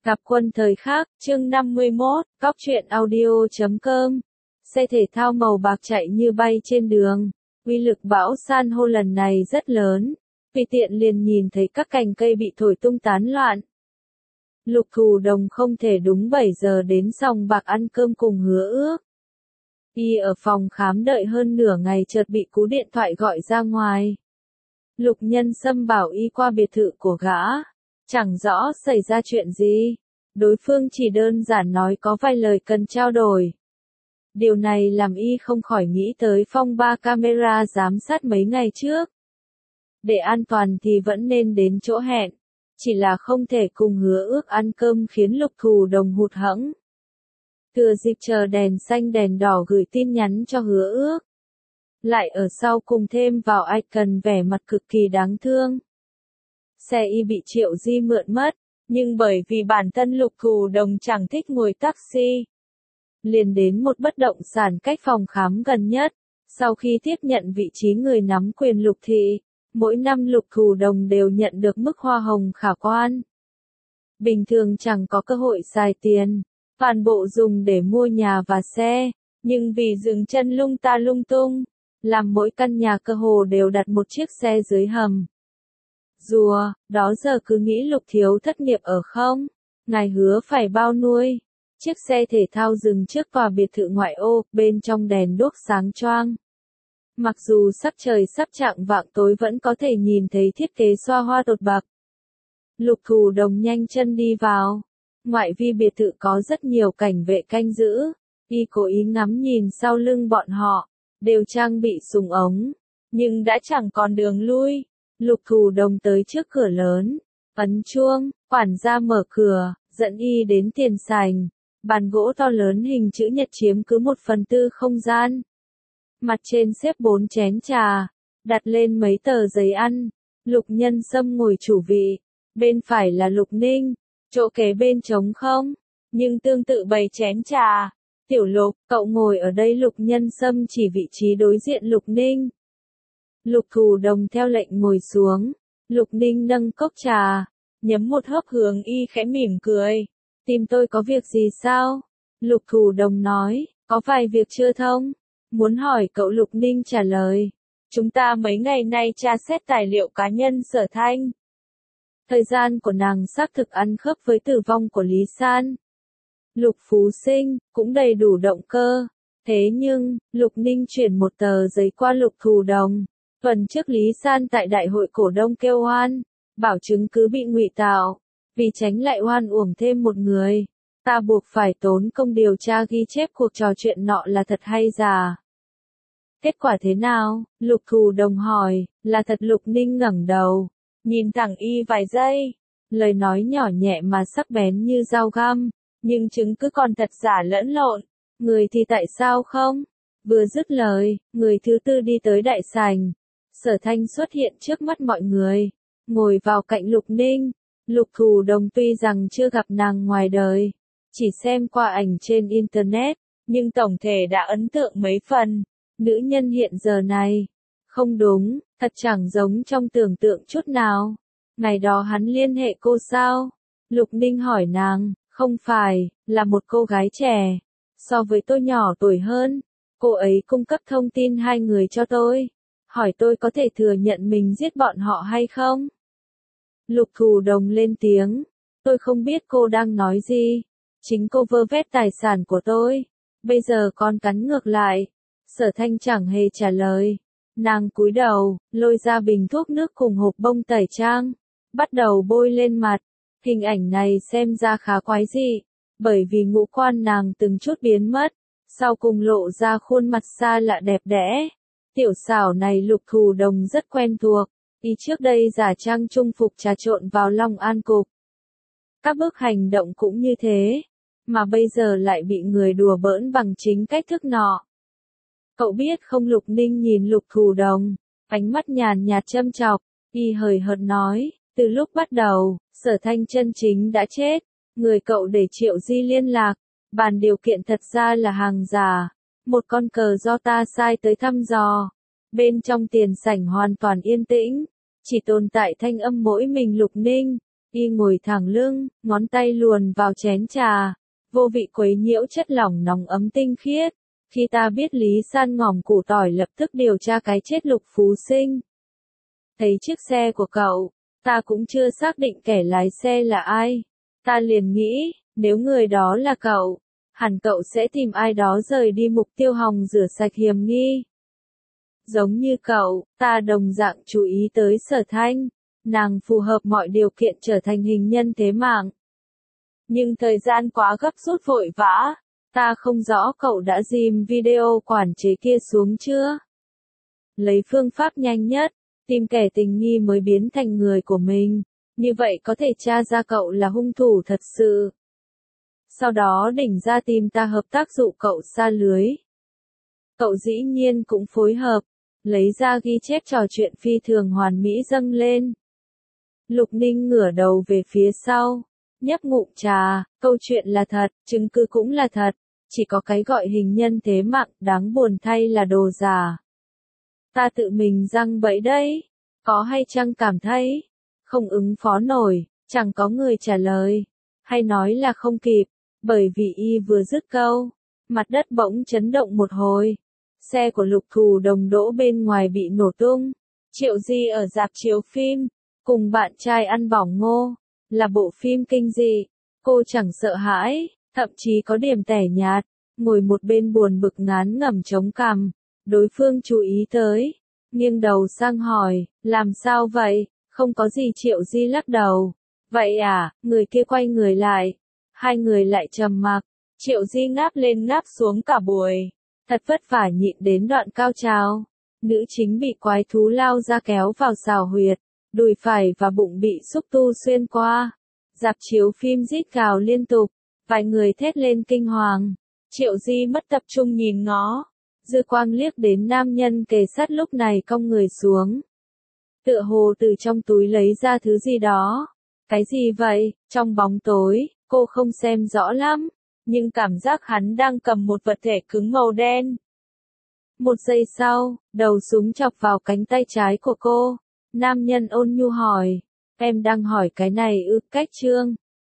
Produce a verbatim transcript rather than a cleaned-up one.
Gặp quân thời khắc, chương năm mươi mốt, cóc truyện audio chấm com. Xe thể thao màu bạc chạy như bay trên đường. Uy lực bão san hô lần này rất lớn. Vì tiện liền nhìn thấy các cành cây bị thổi tung tán loạn. Lục Thù Đồng không thể đúng bảy giờ đến sòng bạc ăn cơm cùng Hứa Ước. Y ở phòng khám đợi hơn nửa ngày chợt bị cú điện thoại gọi ra ngoài. Lục Nhân Sâm bảo y qua biệt thự của gã. Chẳng rõ xảy ra chuyện gì. Đối phương chỉ đơn giản nói có vài lời cần trao đổi. Điều này làm y không khỏi nghĩ tới phong ba camera giám sát mấy ngày trước. Để an toàn thì vẫn nên đến chỗ hẹn. Chỉ là không thể cùng Hứa Ước ăn cơm khiến Lục Thù Đồng hụt hẫng. Thừa dịp chờ đèn xanh đèn đỏ gửi tin nhắn cho Hứa Ước. Lại ở sau cùng thêm vào icon vẻ mặt cực kỳ đáng thương. Xe y bị Triệu Di mượn mất, nhưng bởi vì bản thân Lục Thù Đồng chẳng thích ngồi taxi. Liền đến một bất động sản cách phòng khám gần nhất, sau khi tiếp nhận vị trí người nắm quyền Lục thị, mỗi năm Lục Thù Đồng đều nhận được mức hoa hồng khả quan. Bình thường chẳng có cơ hội xài tiền, toàn bộ dùng để mua nhà và xe, nhưng vì dừng chân lung ta lung tung, làm mỗi căn nhà cơ hồ đều đặt một chiếc xe dưới hầm. Rùa, đó giờ cứ nghĩ Lục thiếu thất nghiệp ở không? Ngài hứa phải bao nuôi. Chiếc xe thể thao dừng trước tòa biệt thự ngoại ô, bên trong đèn đuốc sáng choang. Mặc dù sắp trời sắp chạng vạng tối vẫn có thể nhìn thấy thiết kế xoa hoa tột bạc. Lục Thù Đồng nhanh chân đi vào. Ngoại vi biệt thự có rất nhiều cảnh vệ canh giữ. Y cố ý ngắm nhìn sau lưng bọn họ, đều trang bị súng ống. Nhưng đã chẳng còn đường lui. Lục Thù Đồng tới trước cửa lớn, ấn chuông, quản gia mở cửa, dẫn y đến tiền sảnh. Bàn gỗ to lớn hình chữ nhật chiếm cứ một phần tư không gian. Mặt trên xếp bốn chén trà, đặt lên mấy tờ giấy ăn. Lục Nhân Sâm ngồi chủ vị, bên phải là Lục Ninh, chỗ kế bên trống không, nhưng tương tự bày chén trà. Tiểu Lục, cậu ngồi ở đây. Lục Nhân Sâm chỉ vị trí đối diện Lục Ninh. Lục Thù Đồng theo lệnh ngồi xuống. Lục Ninh nâng cốc trà, nhấm một hớp hướng y khẽ mỉm cười. Tìm tôi có việc gì sao? Lục Thù Đồng nói, có vài việc chưa thông. Muốn hỏi cậu. Lục Ninh trả lời. Chúng ta mấy ngày nay tra xét tài liệu cá nhân Sở Thanh. Thời gian của nàng xác thực ăn khớp với tử vong của Lý San. Lục Phú Sinh, cũng đầy đủ động cơ. Thế nhưng, Lục Ninh chuyển một tờ giấy qua Lục Thù Đồng. Tuần trước Lý San tại đại hội cổ đông kêu oan, bảo chứng cứ bị ngụy tạo. Vì tránh lại oan uổng thêm một người, ta buộc phải tốn công điều tra ghi chép cuộc trò chuyện nọ là thật hay giả. Kết quả thế nào? Lục Thù Đồng hỏi. Là thật. Lục Ninh ngẩng đầu, nhìn thẳng y vài giây. Lời nói nhỏ nhẹ mà sắc bén như dao găm, nhưng chứng cứ còn thật giả lẫn lộn. Người thì tại sao không? Vừa dứt lời, người thứ tư đi tới đại sảnh. Sở Thanh xuất hiện trước mắt mọi người, ngồi vào cạnh Lục Ninh. Lục Thù Đồng tuy rằng chưa gặp nàng ngoài đời, chỉ xem qua ảnh trên internet, nhưng tổng thể đã ấn tượng mấy phần. Nữ nhân hiện giờ này, không đúng, thật chẳng giống trong tưởng tượng chút nào. Ngày đó hắn liên hệ cô sao? Lục Ninh hỏi nàng. Không phải, là một cô gái trẻ, so với tôi nhỏ tuổi hơn. Cô ấy cung cấp thông tin hai người cho tôi, hỏi tôi có thể thừa nhận mình giết bọn họ hay không? Lục Thù Đồng lên tiếng. Tôi không biết cô đang nói gì. Chính cô vơ vét tài sản của tôi. Bây giờ con cắn ngược lại. Sở Thanh chẳng hề trả lời. Nàng cúi đầu, lôi ra bình thuốc nước cùng hộp bông tẩy trang. Bắt đầu bôi lên mặt. Hình ảnh này xem ra khá quái dị. Bởi vì ngũ quan nàng từng chút biến mất. Sau cùng lộ ra khuôn mặt xa lạ đẹp đẽ. Tiểu xảo này Lục Thù Đồng rất quen thuộc. Y trước đây giả trang trung phục trà trộn vào Long An cục. Các bước hành động cũng như thế. Mà bây giờ lại bị người đùa bỡn bằng chính cách thức nọ. Cậu biết không? Lục Ninh nhìn Lục Thù Đồng, ánh mắt nhàn nhạt châm chọc. Y hời hợt nói, từ lúc bắt đầu, Sở Thanh chân chính đã chết. Người cậu để Triệu Di liên lạc, bàn điều kiện thật ra là hàng giả. Một con cờ do ta sai tới thăm dò. Bên trong tiền sảnh hoàn toàn yên tĩnh. Chỉ tồn tại thanh âm mỗi mình Lục Ninh. Y ngồi thẳng lưng, ngón tay luồn vào chén trà, vô vị quấy nhiễu chất lỏng nóng ấm tinh khiết. Khi ta biết Lý San ngòm củ tỏi lập tức điều tra cái chết Lục Phú Sinh. Thấy chiếc xe của cậu, ta cũng chưa xác định kẻ lái xe là ai. Ta liền nghĩ, nếu người đó là cậu, hẳn cậu sẽ tìm ai đó rời đi mục tiêu hòng rửa sạch hiểm nghi. Giống như cậu, ta đồng dạng chú ý tới Sở Thanh, nàng phù hợp mọi điều kiện trở thành hình nhân thế mạng. Nhưng thời gian quá gấp rút vội vã, ta không rõ cậu đã dìm video quản chế kia xuống chưa. Lấy phương pháp nhanh nhất, tìm kẻ tình nghi mới biến thành người của mình, như vậy có thể tra ra cậu là hung thủ thật sự. Sau đó đỉnh ra tìm ta hợp tác dụ cậu sa lưới. Cậu dĩ nhiên cũng phối hợp, lấy ra ghi chép trò chuyện phi thường hoàn mỹ dâng lên. Lục Ninh ngửa đầu về phía sau, nhấp ngụm trà, câu chuyện là thật, chứng cứ cũng là thật, chỉ có cái gọi hình nhân thế mạng đáng buồn thay là đồ giả. Ta tự mình răng bẫy đấy, có hay chăng cảm thấy không ứng phó nổi, chẳng có người trả lời, hay nói là không kịp, bởi vì y vừa dứt câu, mặt đất bỗng chấn động một hồi. Xe của Lục Thù Đồng đỗ bên ngoài bị nổ tung. Triệu Di ở rạp chiếu phim, cùng bạn trai ăn bỏng ngô, là bộ phim kinh dị. Cô chẳng sợ hãi, thậm chí có điểm tẻ nhạt, ngồi một bên buồn bực ngán ngẩm chống cằm. Đối phương chú ý tới, nghiêng đầu sang hỏi, làm sao vậy? Không có gì. Triệu Di lắc đầu. Vậy à, người kia quay người lại. Hai người lại trầm mặc. Triệu Di ngáp lên ngáp xuống cả buổi. Thật vất vả nhịn đến đoạn cao trào. Nữ chính bị quái thú lao ra kéo vào xào huyệt. Đùi phải và bụng bị xúc tu xuyên qua. Rạp chiếu phim rít gào liên tục. Vài người thét lên kinh hoàng. Triệu Di mất tập trung nhìn ngó. Dư quang liếc đến nam nhân kề sát lúc này cong người xuống. Tựa hồ từ trong túi lấy ra thứ gì đó. Cái gì vậy? Trong bóng tối, cô không xem rõ lắm, nhưng cảm giác hắn đang cầm một vật thể cứng màu đen. Một giây sau, đầu súng chọc vào cánh tay trái của cô. Nam nhân ôn nhu hỏi, em đang hỏi cái này ư? Cách Trương,